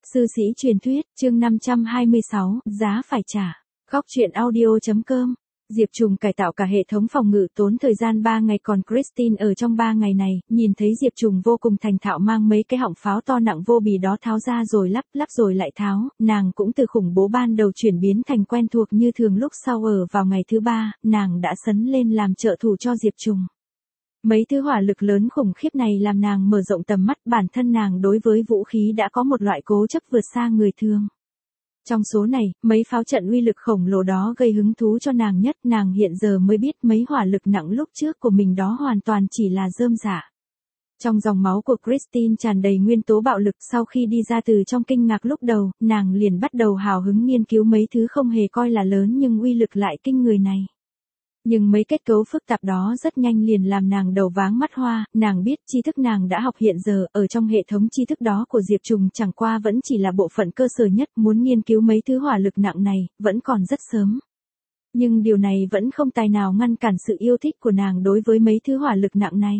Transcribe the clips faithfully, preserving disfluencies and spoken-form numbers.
Sư sĩ truyền thuyết, chương năm trăm hai mươi sáu, giá phải trả. Góc truyện audio.com. Diệp Trùng cải tạo cả hệ thống phòng ngự tốn thời gian ba ngày, còn Christine ở trong ba ngày này, nhìn thấy Diệp Trùng vô cùng thành thạo mang mấy cái họng pháo to nặng vô bì đó tháo ra rồi lắp lắp rồi lại tháo, nàng cũng từ khủng bố ban đầu chuyển biến thành quen thuộc như thường. Lúc sau ở vào ngày thứ ba, nàng đã sấn lên làm trợ thủ cho Diệp Trùng. Mấy thứ hỏa lực lớn khủng khiếp này làm nàng mở rộng tầm mắt, bản thân nàng đối với vũ khí đã có một loại cố chấp vượt xa người thường. Trong số này, mấy pháo trận uy lực khổng lồ đó gây hứng thú cho nàng nhất, nàng hiện giờ mới biết mấy hỏa lực nặng lúc trước của mình đó hoàn toàn chỉ là rơm rả. Trong dòng máu của Christine tràn đầy nguyên tố bạo lực, sau khi đi ra từ trong kinh ngạc lúc đầu, nàng liền bắt đầu hào hứng nghiên cứu mấy thứ không hề coi là lớn nhưng uy lực lại kinh người này. Nhưng mấy kết cấu phức tạp đó rất nhanh liền làm nàng đầu váng mắt hoa, nàng biết tri thức nàng đã học hiện giờ, ở trong hệ thống tri thức đó của Diệp Trùng chẳng qua vẫn chỉ là bộ phận cơ sở nhất, muốn nghiên cứu mấy thứ hỏa lực nặng này, vẫn còn rất sớm. Nhưng điều này vẫn không tài nào ngăn cản sự yêu thích của nàng đối với mấy thứ hỏa lực nặng này.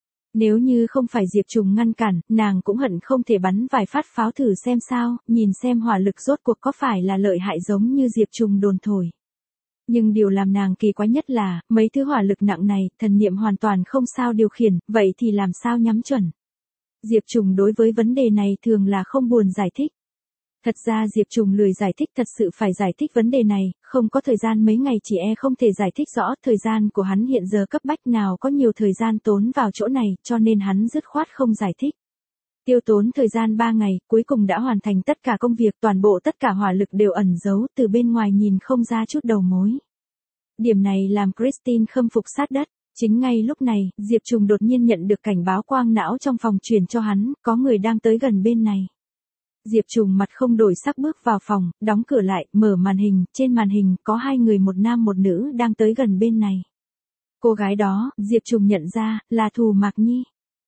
Nếu như không phải Diệp Trùng ngăn cản, nàng cũng hận không thể bắn vài phát pháo thử xem sao, nhìn xem hỏa lực rốt cuộc có phải là lợi hại giống như Diệp Trùng đồn thổi. Nhưng điều làm nàng kỳ quái nhất là, mấy thứ hỏa lực nặng này, thần niệm hoàn toàn không sao điều khiển, vậy thì làm sao nhắm chuẩn? Diệp Trùng đối với vấn đề này thường là không buồn giải thích. Thật ra Diệp Trùng lười giải thích, thật sự phải giải thích vấn đề này, không có thời gian mấy ngày chỉ e không thể giải thích rõ, thời gian của hắn hiện giờ cấp bách nào có nhiều thời gian tốn vào chỗ này, cho nên hắn dứt khoát không giải thích. Tiêu tốn thời gian ba ngày, cuối cùng đã hoàn thành tất cả công việc, toàn bộ tất cả hỏa lực đều ẩn giấu, từ bên ngoài nhìn không ra chút đầu mối. Điểm này làm Christine khâm phục sát đất. Chính ngay lúc này, Diệp Trùng đột nhiên nhận được cảnh báo quang não trong phòng truyền cho hắn, có người đang tới gần bên này. Diệp Trùng mặt không đổi sắc bước vào phòng, đóng cửa lại, mở màn hình, trên màn hình có hai người, một nam một nữ đang tới gần bên này. Cô gái đó, Diệp Trùng nhận ra, là Thù Mạc Nhi.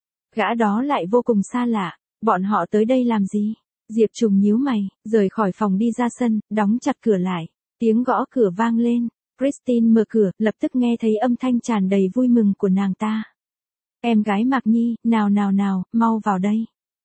Gã đó lại vô cùng xa lạ, bọn họ tới đây làm gì? Diệp Trùng nhíu mày, rời khỏi phòng đi ra sân, đóng chặt cửa lại. Tiếng gõ cửa vang lên, Christine mở cửa, lập tức nghe thấy âm thanh tràn đầy vui mừng của nàng ta. Em gái Mạc Nhi, nào nào nào, mau vào đây.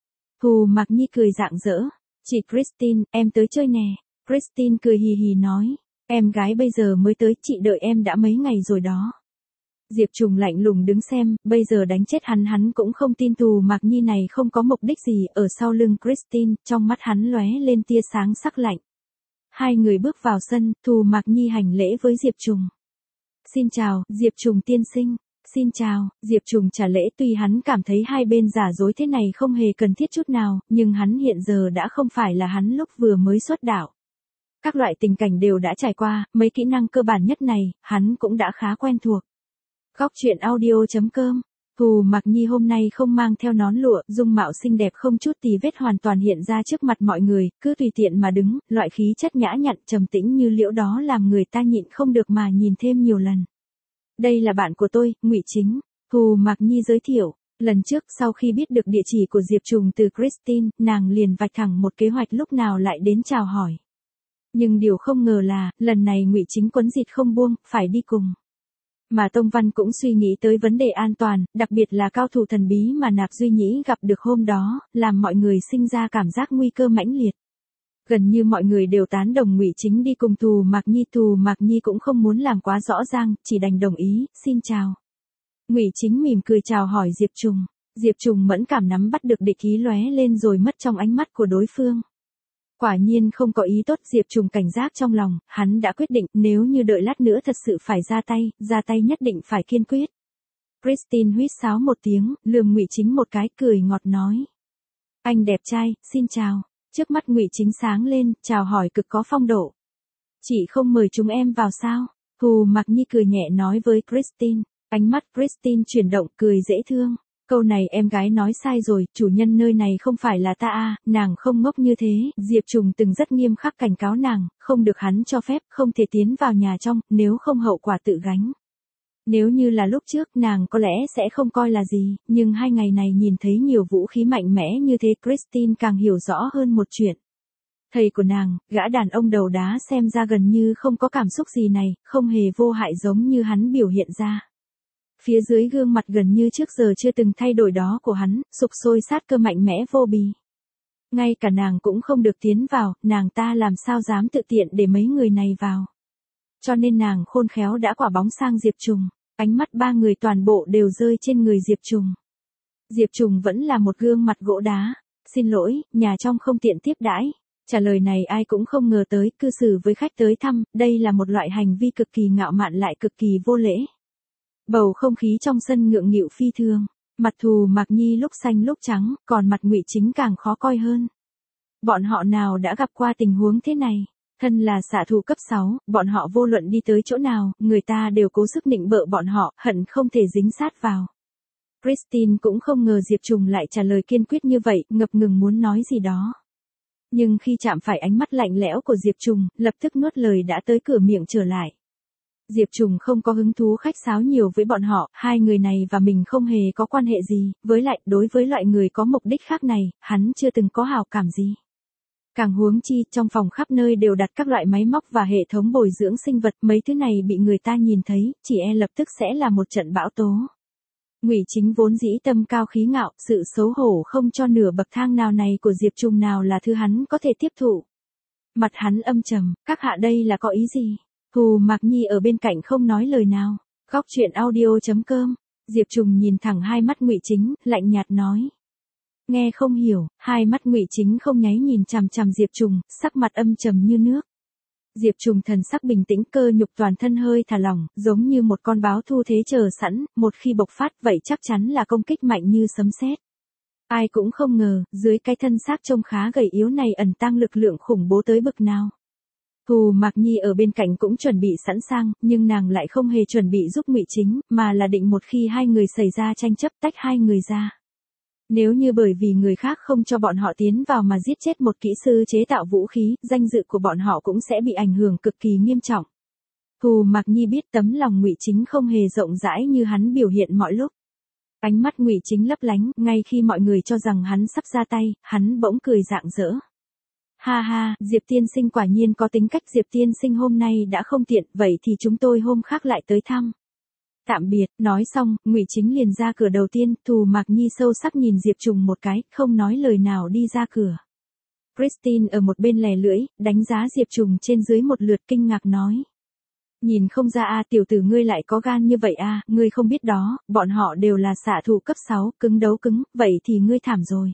Thù Mạc Nhi cười rạng rỡ, chị Christine, em tới chơi nè. Christine cười hì hì nói, em gái bây giờ mới tới, chị đợi em đã mấy ngày rồi đó. Diệp Trùng lạnh lùng đứng xem, bây giờ đánh chết hắn hắn cũng không tin Thù Mạc Nhi này không có mục đích gì, ở sau lưng Christine, trong mắt hắn lóe lên tia sáng sắc lạnh. Hai người bước vào sân, Thù Mạc Nhi hành lễ với Diệp Trùng. Xin chào, Diệp Trùng tiên sinh. Xin chào, Diệp Trùng trả lễ, tuy hắn cảm thấy hai bên giả dối thế này không hề cần thiết chút nào, nhưng hắn hiện giờ đã không phải là hắn lúc vừa mới xuất đạo. Các loại tình cảnh đều đã trải qua, mấy kỹ năng cơ bản nhất này, hắn cũng đã khá quen thuộc. Góc truyện audio.com. Thù Mạc Nhi hôm nay không mang theo nón lụa, dung mạo xinh đẹp không chút tì vết hoàn toàn hiện ra trước mặt mọi người, cứ tùy tiện mà đứng, loại khí chất nhã nhặn trầm tĩnh như liễu đó làm người ta nhịn không được mà nhìn thêm nhiều lần. Đây là bạn của tôi, Ngụy Chính. Thù Mạc Nhi giới thiệu. Lần trước sau khi biết được địa chỉ của Diệp Trùng từ Christine, nàng liền vạch thẳng một kế hoạch lúc nào lại đến chào hỏi. Nhưng điều không ngờ là, lần này Ngụy Chính quấn dịt không buông, phải đi cùng. Mà Tông Văn cũng suy nghĩ tới vấn đề an toàn, đặc biệt là cao thủ thần bí mà Nạp Duy Nhĩ gặp được hôm đó, làm mọi người sinh ra cảm giác nguy cơ mãnh liệt. Gần như mọi người đều tán đồng Ngụy Chính đi cùng Thù Mạc Nhi, Thù Mạc Nhi cũng không muốn làm quá rõ ràng, chỉ đành đồng ý, xin chào. Ngụy Chính mỉm cười chào hỏi Diệp Trùng, Diệp Trùng mẫn cảm nắm bắt được địch ý lóe lên rồi mất trong ánh mắt của đối phương. Quả nhiên không có ý tốt, Diệp Trùng cảnh giác trong lòng, hắn đã quyết định, nếu như đợi lát nữa thật sự phải ra tay, ra tay nhất định phải kiên quyết. Christine huýt sáo một tiếng, lườm Ngụy Chính một cái, cười ngọt nói. Anh đẹp trai, xin chào. Trước mắt Ngụy Chính sáng lên, chào hỏi cực có phong độ. Chị không mời chúng em vào sao? Thù Mạc Nhi cười nhẹ nói với Christine. Ánh mắt Christine chuyển động, cười dễ thương. Câu này em gái nói sai rồi, chủ nhân nơi này không phải là ta à, nàng không ngốc như thế. Diệp Trùng từng rất nghiêm khắc cảnh cáo nàng, không được hắn cho phép, không thể tiến vào nhà trong, nếu không hậu quả tự gánh. Nếu như là lúc trước nàng có lẽ sẽ không coi là gì, nhưng hai ngày này nhìn thấy nhiều vũ khí mạnh mẽ như thế, Christine càng hiểu rõ hơn một chuyện. Thầy của nàng, gã đàn ông đầu đá xem ra gần như không có cảm xúc gì này, không hề vô hại giống như hắn biểu hiện ra. Phía dưới gương mặt gần như trước giờ chưa từng thay đổi đó của hắn, sục sôi sát cơ mạnh mẽ vô bì. Ngay cả nàng cũng không được tiến vào, nàng ta làm sao dám tự tiện để mấy người này vào. Cho nên nàng khôn khéo đã quả bóng sang Diệp Trùng, ánh mắt ba người toàn bộ đều rơi trên người Diệp Trùng. Diệp Trùng vẫn là một gương mặt gỗ đá, xin lỗi, nhà trong không tiện tiếp đãi. Trả lời này ai cũng không ngờ tới, cư xử với khách tới thăm, đây là một loại hành vi cực kỳ ngạo mạn lại cực kỳ vô lễ. Bầu không khí trong sân ngượng nghịu phi thường, mặt Thù Mạc Nhi lúc xanh lúc trắng, còn mặt Ngụy Chính càng khó coi hơn. Bọn họ nào đã gặp qua tình huống thế này, thân là xạ thủ cấp sáu, bọn họ vô luận đi tới chỗ nào, người ta đều cố sức nịnh bợ bọn họ, hận không thể dính sát vào. Christine cũng không ngờ Diệp Trùng lại trả lời kiên quyết như vậy, ngập ngừng muốn nói gì đó. Nhưng khi chạm phải ánh mắt lạnh lẽo của Diệp Trùng, lập tức nuốt lời đã tới cửa miệng trở lại. Diệp Trùng không có hứng thú khách sáo nhiều với bọn họ, hai người này và mình không hề có quan hệ gì, với lại, đối với loại người có mục đích khác này, hắn chưa từng có hảo cảm gì. Càng huống chi, trong phòng khắp nơi đều đặt các loại máy móc và hệ thống bồi dưỡng sinh vật, mấy thứ này bị người ta nhìn thấy, chỉ e lập tức sẽ là một trận bão tố. Ngụy Chính vốn dĩ tâm cao khí ngạo, sự xấu hổ không cho nửa bậc thang nào này của Diệp Trùng nào là thứ hắn có thể tiếp thụ. Mặt hắn âm trầm, các hạ đây là có ý gì? Thù Mạc Nhi ở bên cạnh không nói lời nào. Góc truyện audio chấm com. Diệp Trùng nhìn thẳng hai mắt Ngụy Chính, lạnh nhạt nói. Nghe không hiểu, hai mắt Ngụy Chính không nháy nhìn chằm chằm Diệp Trùng, sắc mặt âm trầm như nước. Diệp Trùng thần sắc bình tĩnh, cơ nhục toàn thân hơi thả lỏng, giống như một con báo thu thế chờ sẵn, một khi bộc phát vậy chắc chắn là công kích mạnh như sấm sét. Ai cũng không ngờ, dưới cái thân xác trông khá gầy yếu này ẩn tàng lực lượng khủng bố tới bực nào. Thù Mạc Nhi ở bên cạnh cũng chuẩn bị sẵn sàng, nhưng nàng lại không hề chuẩn bị giúp Ngụy Chính, mà là định một khi hai người xảy ra tranh chấp tách hai người ra. Nếu như bởi vì người khác không cho bọn họ tiến vào mà giết chết một kỹ sư chế tạo vũ khí, danh dự của bọn họ cũng sẽ bị ảnh hưởng cực kỳ nghiêm trọng. Thù Mạc Nhi biết tấm lòng Ngụy Chính không hề rộng rãi như hắn biểu hiện mọi lúc. Ánh mắt Ngụy Chính lấp lánh, ngay khi mọi người cho rằng hắn sắp ra tay, hắn bỗng cười rạng rỡ. Ha ha, Diệp tiên sinh quả nhiên có tính cách. Diệp tiên sinh hôm nay đã không tiện, vậy thì chúng tôi hôm khác lại tới thăm. Tạm biệt, nói xong, Ngụy Chính liền ra cửa đầu tiên, Thù Mạc Nhi sâu sắc nhìn Diệp Trùng một cái, không nói lời nào đi ra cửa. Christine ở một bên lè lưỡi, đánh giá Diệp Trùng trên dưới một lượt kinh ngạc nói. Nhìn không ra a, tiểu tử ngươi lại có gan như vậy a, ngươi không biết đó, bọn họ đều là xạ thủ cấp sáu, cứng đấu cứng, vậy thì ngươi thảm rồi.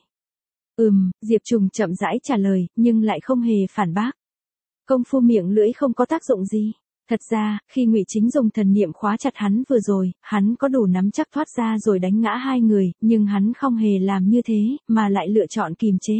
Ừm, Diệp Trùng chậm rãi trả lời, nhưng lại không hề phản bác. Công phu miệng lưỡi không có tác dụng gì. Thật ra, khi Ngụy Chính dùng thần niệm khóa chặt hắn vừa rồi, hắn có đủ nắm chắc thoát ra rồi đánh ngã hai người, nhưng hắn không hề làm như thế, mà lại lựa chọn kìm chế.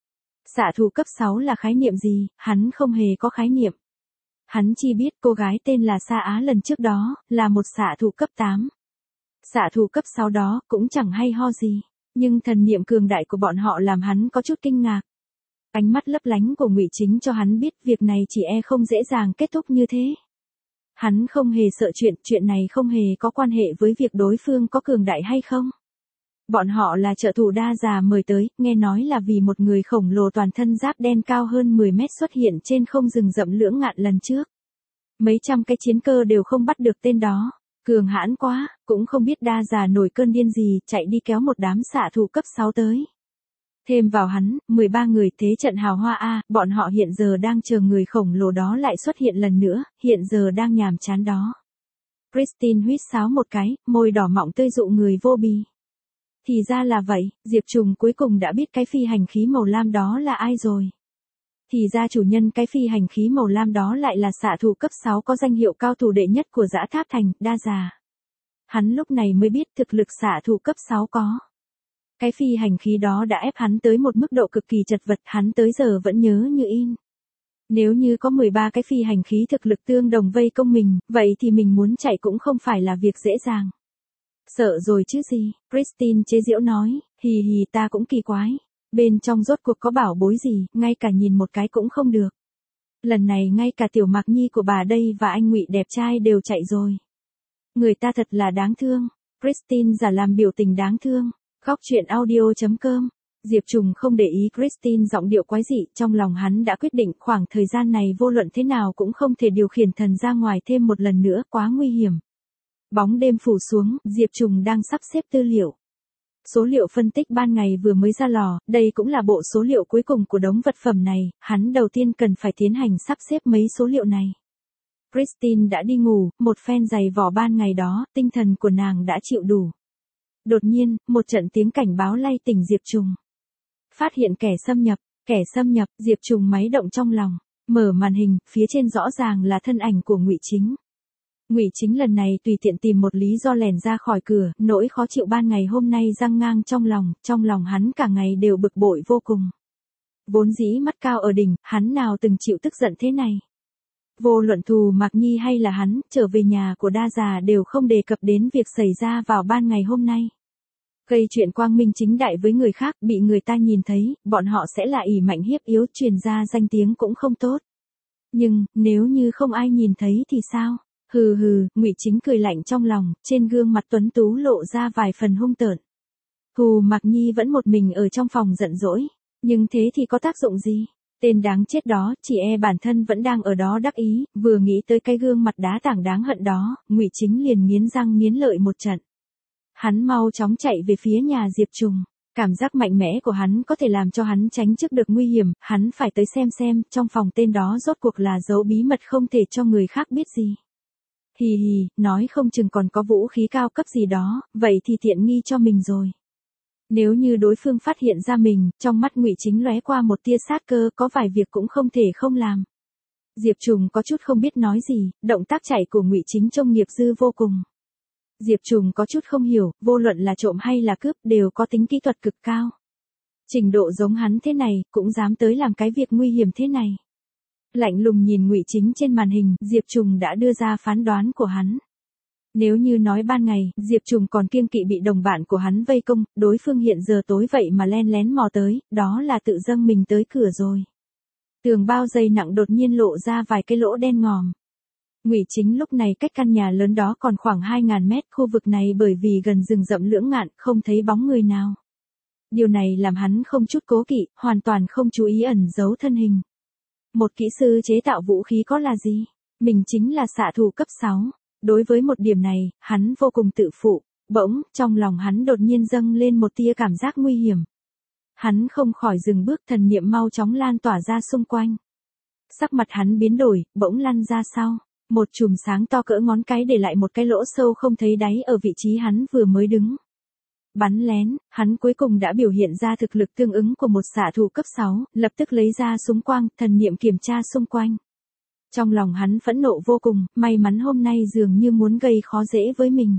Xạ thủ cấp sáu là khái niệm gì, hắn không hề có khái niệm. Hắn chỉ biết cô gái tên là Sa Á lần trước đó, là một xạ thủ cấp tám. Xạ thủ cấp sáu đó, cũng chẳng hay ho gì, nhưng thần niệm cường đại của bọn họ làm hắn có chút kinh ngạc. Ánh mắt lấp lánh của Ngụy Chính cho hắn biết việc này chỉ e không dễ dàng kết thúc như thế. Hắn không hề sợ chuyện, chuyện này không hề có quan hệ với việc đối phương có cường đại hay không. Bọn họ là trợ thủ đa già mời tới, nghe nói là vì một người khổng lồ toàn thân giáp đen cao hơn mười mét xuất hiện trên không rừng rậm lưỡng ngạn lần trước. Mấy trăm cái chiến cơ đều không bắt được tên đó. Cường hãn quá, cũng không biết đa già nổi cơn điên gì, chạy đi kéo một đám xạ thủ cấp sáu tới. Thêm vào hắn, mười ba người thế trận hào hoa A, bọn họ hiện giờ đang chờ người khổng lồ đó lại xuất hiện lần nữa, hiện giờ đang nhàm chán đó. Christine huýt sáo một cái, môi đỏ mọng tươi dụ người vô bì. Thì ra là vậy, Diệp Trùng cuối cùng đã biết cái phi hành khí màu lam đó là ai rồi. Thì ra chủ nhân cái phi hành khí màu lam đó lại là xạ thủ cấp sáu có danh hiệu cao thủ đệ nhất của Dã Tháp Thành, đa già. Hắn lúc này mới biết thực lực xạ thủ cấp sáu có. Cái phi hành khí đó đã ép hắn tới một mức độ cực kỳ chật vật, hắn tới giờ vẫn nhớ như in. Nếu như có mười ba cái phi hành khí thực lực tương đồng vây công mình, vậy thì mình muốn chạy cũng không phải là việc dễ dàng. Sợ rồi chứ gì, Christine chế giễu nói, hì hì ta cũng kỳ quái. Bên trong rốt cuộc có bảo bối gì, ngay cả nhìn một cái cũng không được. Lần này ngay cả tiểu Mạc Nhi của bà đây và anh Ngụy đẹp trai đều chạy rồi. Người ta thật là đáng thương. Christine giả làm biểu tình đáng thương. Góc truyện audio chấm com. Diệp Trùng không để ý Christine giọng điệu quái dị, trong lòng hắn đã quyết định khoảng thời gian này vô luận thế nào cũng không thể điều khiển thần ra ngoài thêm một lần nữa, quá nguy hiểm. Bóng đêm phủ xuống, Diệp Trùng đang sắp xếp tư liệu. Số liệu phân tích ban ngày vừa mới ra lò, đây cũng là bộ số liệu cuối cùng của đống vật phẩm này, hắn đầu tiên cần phải tiến hành sắp xếp mấy số liệu này. Christine đã đi ngủ, một phen giày vò ban ngày đó, tinh thần của nàng đã chịu đủ. Đột nhiên, một trận tiếng cảnh báo lay tỉnh Diệp Trùng. Phát hiện kẻ xâm nhập, kẻ xâm nhập, Diệp Trùng máy động trong lòng, mở màn hình, phía trên rõ ràng là thân ảnh của Ngụy Chính. Ngụy Chính lần này tùy tiện tìm một lý do lèn ra khỏi cửa, nỗi khó chịu ban ngày hôm nay giăng ngang trong lòng, trong lòng hắn cả ngày đều bực bội vô cùng. Vốn dĩ mắt cao ở đỉnh, hắn nào từng chịu tức giận thế này. Vô luận Thù Mạc Nhi hay là hắn, trở về nhà của Đa Già đều không đề cập đến việc xảy ra vào ban ngày hôm nay. Gây chuyện quang minh chính đại với người khác, bị người ta nhìn thấy, bọn họ sẽ là ỷ mạnh hiếp yếu, truyền ra danh tiếng cũng không tốt. Nhưng, nếu như không ai nhìn thấy thì sao? Hừ hừ, Ngụy Chính cười lạnh trong lòng, trên gương mặt tuấn tú lộ ra vài phần hung tợn. Thù Mạc Nhi vẫn một mình ở trong phòng giận dỗi, nhưng thế thì có tác dụng gì? Tên đáng chết đó, chỉ e bản thân vẫn đang ở đó đắc ý, vừa nghĩ tới cái gương mặt đá tảng đáng hận đó, Ngụy Chính liền nghiến răng nghiến lợi một trận. Hắn mau chóng chạy về phía nhà Diệp Trùng, cảm giác mạnh mẽ của hắn có thể làm cho hắn tránh trước được nguy hiểm, hắn phải tới xem xem, trong phòng tên đó rốt cuộc là giấu bí mật không thể cho người khác biết gì. Hì hì, nói không chừng còn có vũ khí cao cấp gì đó, vậy thì tiện nghi cho mình rồi. Nếu như đối phương phát hiện ra mình, trong mắt Ngụy Chính lóe qua một tia sát cơ, có vài việc cũng không thể không làm. Diệp Trùng có chút không biết nói gì, động tác chạy của Ngụy Chính trông nghiệp dư vô cùng. Diệp Trùng có chút không hiểu, vô luận là trộm hay là cướp đều có tính kỹ thuật cực cao. Trình độ giống hắn thế này, cũng dám tới làm cái việc nguy hiểm thế này. Lạnh lùng nhìn Ngụy Chính trên màn hình, Diệp Trùng đã đưa ra phán đoán của hắn. Nếu như nói ban ngày, Diệp Trùng còn kiêng kỵ bị đồng bạn của hắn vây công, đối phương hiện giờ tối vậy mà len lén mò tới, đó là tự dâng mình tới cửa rồi. Tường bao dày nặng đột nhiên lộ ra vài cái lỗ đen ngòm. Ngụy Chính lúc này cách căn nhà lớn đó còn khoảng hai nghìn mét, khu vực này bởi vì gần rừng rậm lưỡng ngạn, không thấy bóng người nào. Điều này làm hắn không chút cố kỵ, hoàn toàn không chú ý ẩn giấu thân hình. Một kỹ sư chế tạo vũ khí có là gì? Mình chính là xạ thủ cấp sáu. Đối với một điểm này, hắn vô cùng tự phụ, bỗng, trong lòng hắn đột nhiên dâng lên một tia cảm giác nguy hiểm. Hắn không khỏi dừng bước, thần niệm mau chóng lan tỏa ra xung quanh. Sắc mặt hắn biến đổi, bỗng lăn ra sau, một chùm sáng to cỡ ngón cái để lại một cái lỗ sâu không thấy đáy ở vị trí hắn vừa mới đứng. Bắn lén, hắn cuối cùng đã biểu hiện ra thực lực tương ứng của một xạ thủ cấp sáu, lập tức lấy ra súng quang, thần niệm kiểm tra xung quanh. Trong lòng hắn phẫn nộ vô cùng, may mắn hôm nay dường như muốn gây khó dễ với mình.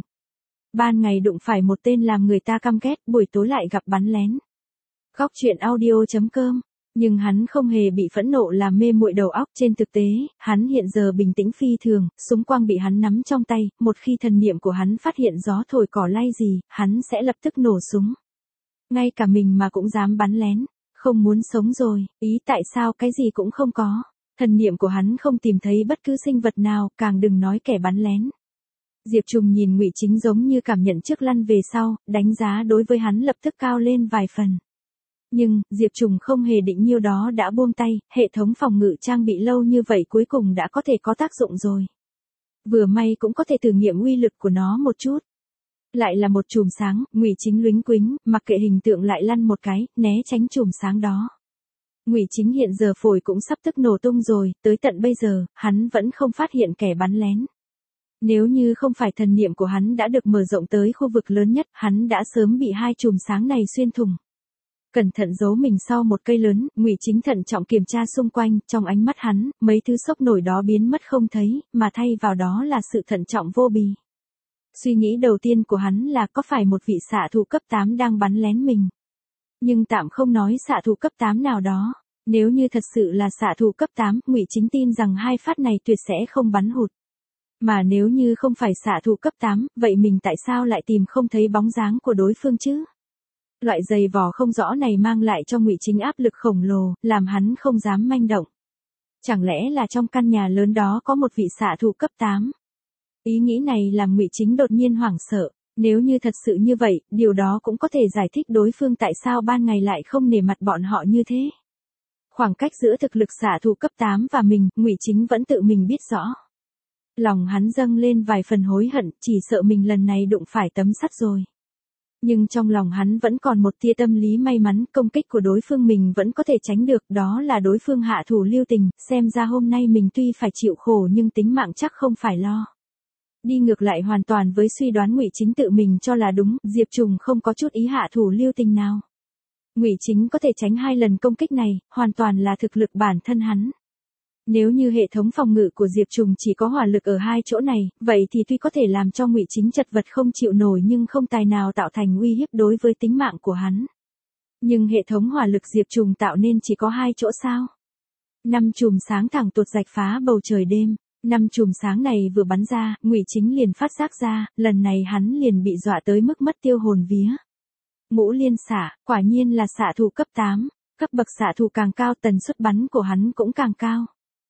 Ban ngày đụng phải một tên làm người ta căm ghét, buổi tối lại gặp bắn lén. Góc truyện audio chấm com. Nhưng hắn không hề bị phẫn nộ làm mê muội đầu óc, trên thực tế, hắn hiện giờ bình tĩnh phi thường, súng quang bị hắn nắm trong tay, một khi thần niệm của hắn phát hiện gió thổi cỏ lay gì, hắn sẽ lập tức nổ súng. Ngay cả mình mà cũng dám bắn lén, không muốn sống rồi, ý tại sao cái gì cũng không có. Thần niệm của hắn không tìm thấy bất cứ sinh vật nào, càng đừng nói kẻ bắn lén. Diệp Trùng nhìn Ngụy Chính giống như cảm nhận trước lăn về sau, đánh giá đối với hắn lập tức cao lên vài phần. Nhưng, Diệp Trùng không hề định nhiêu đó đã buông tay, hệ thống phòng ngự trang bị lâu như vậy cuối cùng đã có thể có tác dụng rồi. Vừa may cũng có thể thử nghiệm uy lực của nó một chút. Lại là một chùm sáng, Ngụy Chính luếnh quính, mặc kệ hình tượng lại lăn một cái, né tránh chùm sáng đó. Ngụy Chính hiện giờ phổi cũng sắp tức nổ tung rồi, tới tận bây giờ, hắn vẫn không phát hiện kẻ bắn lén. Nếu như không phải thần niệm của hắn đã được mở rộng tới khu vực lớn nhất, hắn đã sớm bị hai chùm sáng này xuyên thủng. Cẩn thận giấu mình sau một cây lớn, Ngụy Chính thận trọng kiểm tra xung quanh, trong ánh mắt hắn, mấy thứ sốc nổi đó biến mất không thấy, mà thay vào đó là sự thận trọng vô bì. Suy nghĩ đầu tiên của hắn là có phải một vị xạ thủ cấp tám đang bắn lén mình. Nhưng tạm không nói xạ thủ cấp tám nào đó, nếu như thật sự là xạ thủ cấp tám, Ngụy Chính tin rằng hai phát này tuyệt sẽ không bắn hụt. Mà nếu như không phải xạ thủ cấp tám, vậy mình tại sao lại tìm không thấy bóng dáng của đối phương chứ? Loại giày vò không rõ này mang lại cho Ngụy Chính áp lực khổng lồ, làm hắn không dám manh động. Chẳng lẽ là trong căn nhà lớn đó có một vị xạ thủ cấp tám? Ý nghĩ này làm Ngụy Chính đột nhiên hoảng sợ. Nếu như thật sự như vậy, điều đó cũng có thể giải thích đối phương tại sao ban ngày lại không nể mặt bọn họ như thế. Khoảng cách giữa thực lực xạ thủ cấp tám và mình, Ngụy Chính vẫn tự mình biết rõ. Lòng hắn dâng lên vài phần hối hận, chỉ sợ mình lần này đụng phải tấm sắt rồi. Nhưng trong lòng hắn vẫn còn một tia tâm lý may mắn, công kích của đối phương mình vẫn có thể tránh được, đó là đối phương hạ thủ lưu tình, xem ra hôm nay mình tuy phải chịu khổ nhưng tính mạng chắc không phải lo. Đi ngược lại hoàn toàn với suy đoán Ngụy Chính tự mình cho là đúng, Diệp Trùng không có chút ý hạ thủ lưu tình nào. Ngụy Chính có thể tránh hai lần công kích này, hoàn toàn là thực lực bản thân hắn. Nếu như hệ thống phòng ngự của Diệp Trùng chỉ có hỏa lực ở hai chỗ này, vậy thì tuy có thể làm cho Ngụy Chính chật vật không chịu nổi nhưng không tài nào tạo thành uy hiếp đối với tính mạng của hắn. Nhưng hệ thống hỏa lực Diệp Trùng tạo nên chỉ có hai chỗ sao? Năm chùm sáng thẳng tuột rạch phá bầu trời đêm. Năm chùm sáng này vừa bắn ra, Ngụy Chính liền phát giác ra, lần này hắn liền bị dọa tới mức mất tiêu hồn vía. Ngũ liên xạ, quả nhiên là xạ thủ cấp tám, cấp bậc xạ thủ càng cao tần suất bắn của hắn cũng càng cao.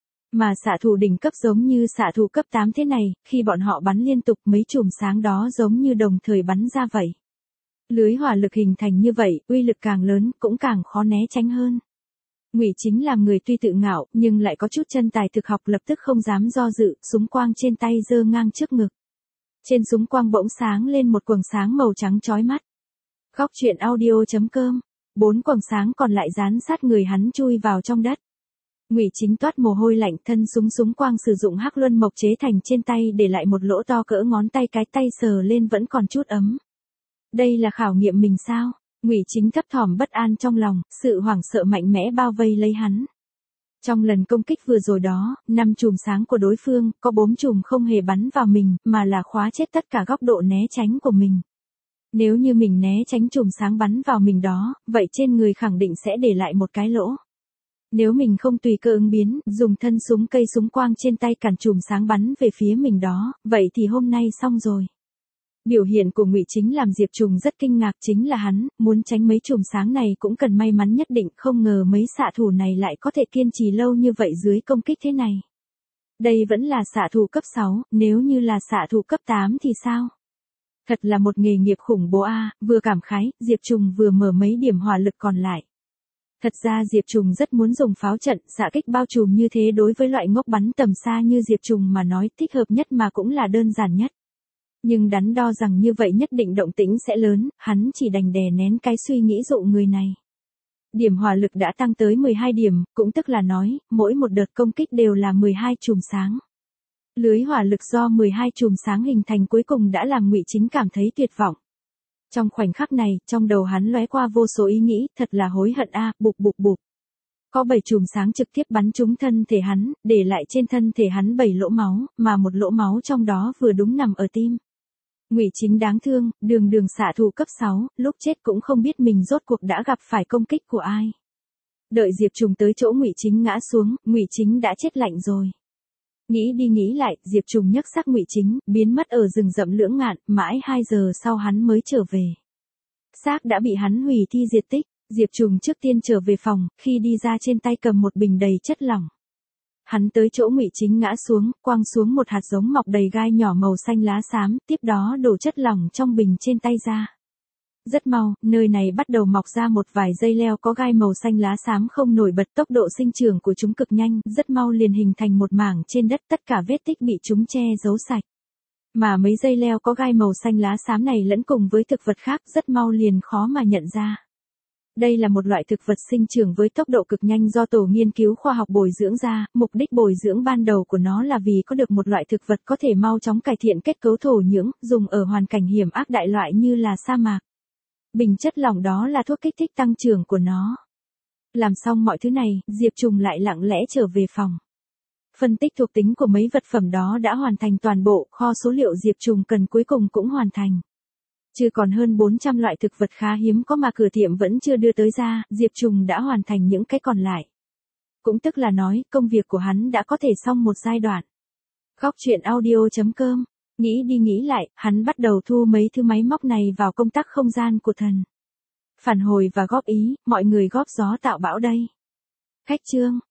Mà xạ thủ đỉnh cấp giống như xạ thủ cấp tám thế này, khi bọn họ bắn liên tục mấy chùm sáng đó giống như đồng thời bắn ra vậy. Lưới hỏa lực hình thành như vậy, uy lực càng lớn, cũng càng khó né tránh hơn. Ngụy Chính làm người tuy tự ngạo, nhưng lại có chút chân tài thực học, lập tức không dám do dự, súng quang trên tay giơ ngang trước ngực. Trên súng quang bỗng sáng lên một quầng sáng màu trắng chói mắt. Góc truyện audio chấm com, bốn quầng sáng còn lại dán sát người hắn chui vào trong đất. Ngụy Chính toát mồ hôi lạnh, thân súng súng quang sử dụng hắc luân mộc chế thành trên tay để lại một lỗ to cỡ ngón tay, cái tay sờ lên vẫn còn chút ấm. Đây là khảo nghiệm mình sao? Ngụy Chính thấp thỏm bất an trong lòng, sự hoảng sợ mạnh mẽ bao vây lấy hắn. Trong lần công kích vừa rồi đó, năm chùm sáng của đối phương, có bốn chùm không hề bắn vào mình, mà là khóa chết tất cả góc độ né tránh của mình. Nếu như mình né tránh chùm sáng bắn vào mình đó, vậy trên người khẳng định sẽ để lại một cái lỗ. Nếu mình không tùy cơ ứng biến, dùng thân súng cây súng quang trên tay cản chùm sáng bắn về phía mình đó, vậy thì hôm nay xong rồi. Biểu hiện của Ngụy Chính làm Diệp Trùng rất kinh ngạc, chính là hắn, muốn tránh mấy chùm sáng này cũng cần may mắn nhất định, không ngờ mấy xạ thủ này lại có thể kiên trì lâu như vậy dưới công kích thế này. Đây vẫn là xạ thủ cấp sáu, nếu như là xạ thủ cấp tám thì sao? Thật là một nghề nghiệp khủng bố a, vừa cảm khái, Diệp Trùng vừa mở mấy điểm hỏa lực còn lại. Thật ra Diệp Trùng rất muốn dùng pháo trận, xạ kích bao trùm như thế đối với loại ngốc bắn tầm xa như Diệp Trùng mà nói thích hợp nhất mà cũng là đơn giản nhất. Nhưng đắn đo rằng như vậy nhất định động tĩnh sẽ lớn, hắn chỉ đành đè nén cái suy nghĩ dụ người này. Điểm hỏa lực đã tăng tới mười hai điểm, cũng tức là nói, mỗi một đợt công kích đều là mười hai chùm sáng. Lưới hỏa lực do mười hai chùm sáng hình thành cuối cùng đã làm Ngụy Chính cảm thấy tuyệt vọng. Trong khoảnh khắc này, trong đầu hắn lóe qua vô số ý nghĩ, thật là hối hận a, bụp bụp bụp. Có bảy chùm sáng trực tiếp bắn trúng thân thể hắn, để lại trên thân thể hắn bảy lỗ máu, mà một lỗ máu trong đó vừa đúng nằm ở tim. Ngụy Chính đáng thương, đường đường xạ thủ cấp sáu, lúc chết cũng không biết mình rốt cuộc đã gặp phải công kích của ai. Đợi Diệp Trùng tới chỗ Ngụy Chính ngã xuống, Ngụy Chính đã chết lạnh rồi. Nghĩ đi nghĩ lại, Diệp Trùng nhấc xác Ngụy Chính, biến mất ở rừng rậm Lưỡng Ngạn, mãi hai giờ sau hắn mới trở về. Xác đã bị hắn hủy thi diệt tích, Diệp Trùng trước tiên trở về phòng, khi đi ra trên tay cầm một bình đầy chất lỏng. Hắn tới chỗ Ngụy Chính ngã xuống, quăng xuống một hạt giống mọc đầy gai nhỏ màu xanh lá xám, tiếp đó đổ chất lỏng trong bình trên tay ra. Rất mau, nơi này bắt đầu mọc ra một vài dây leo có gai màu xanh lá xám không nổi bật, tốc độ sinh trưởng của chúng cực nhanh, rất mau liền hình thành một mảng trên đất, tất cả vết tích bị chúng che giấu sạch. Mà mấy dây leo có gai màu xanh lá xám này lẫn cùng với thực vật khác, rất mau liền khó mà nhận ra. Đây là một loại thực vật sinh trưởng với tốc độ cực nhanh do tổ nghiên cứu khoa học bồi dưỡng ra, mục đích bồi dưỡng ban đầu của nó là vì có được một loại thực vật có thể mau chóng cải thiện kết cấu thổ nhưỡng, dùng ở hoàn cảnh hiểm ác đại loại như là sa mạc. Bình chất lỏng đó là thuốc kích thích tăng trưởng của nó. Làm xong mọi thứ này, Diệp Trùng lại lặng lẽ trở về phòng. Phân tích thuộc tính của mấy vật phẩm đó đã hoàn thành toàn bộ, kho số liệu Diệp Trùng cần cuối cùng cũng hoàn thành. Chứ còn hơn bốn trăm loại thực vật khá hiếm có mà cửa tiệm vẫn chưa đưa tới ra, Diệp Trùng đã hoàn thành những cái còn lại. Cũng tức là nói, công việc của hắn đã có thể xong một giai đoạn. Góc truyện audio chấm com, nghĩ đi nghĩ lại, hắn bắt đầu thu mấy thứ máy móc này vào công tắc không gian của thần. Phản hồi và góp ý, mọi người góp gió tạo bão đây. Khách chương.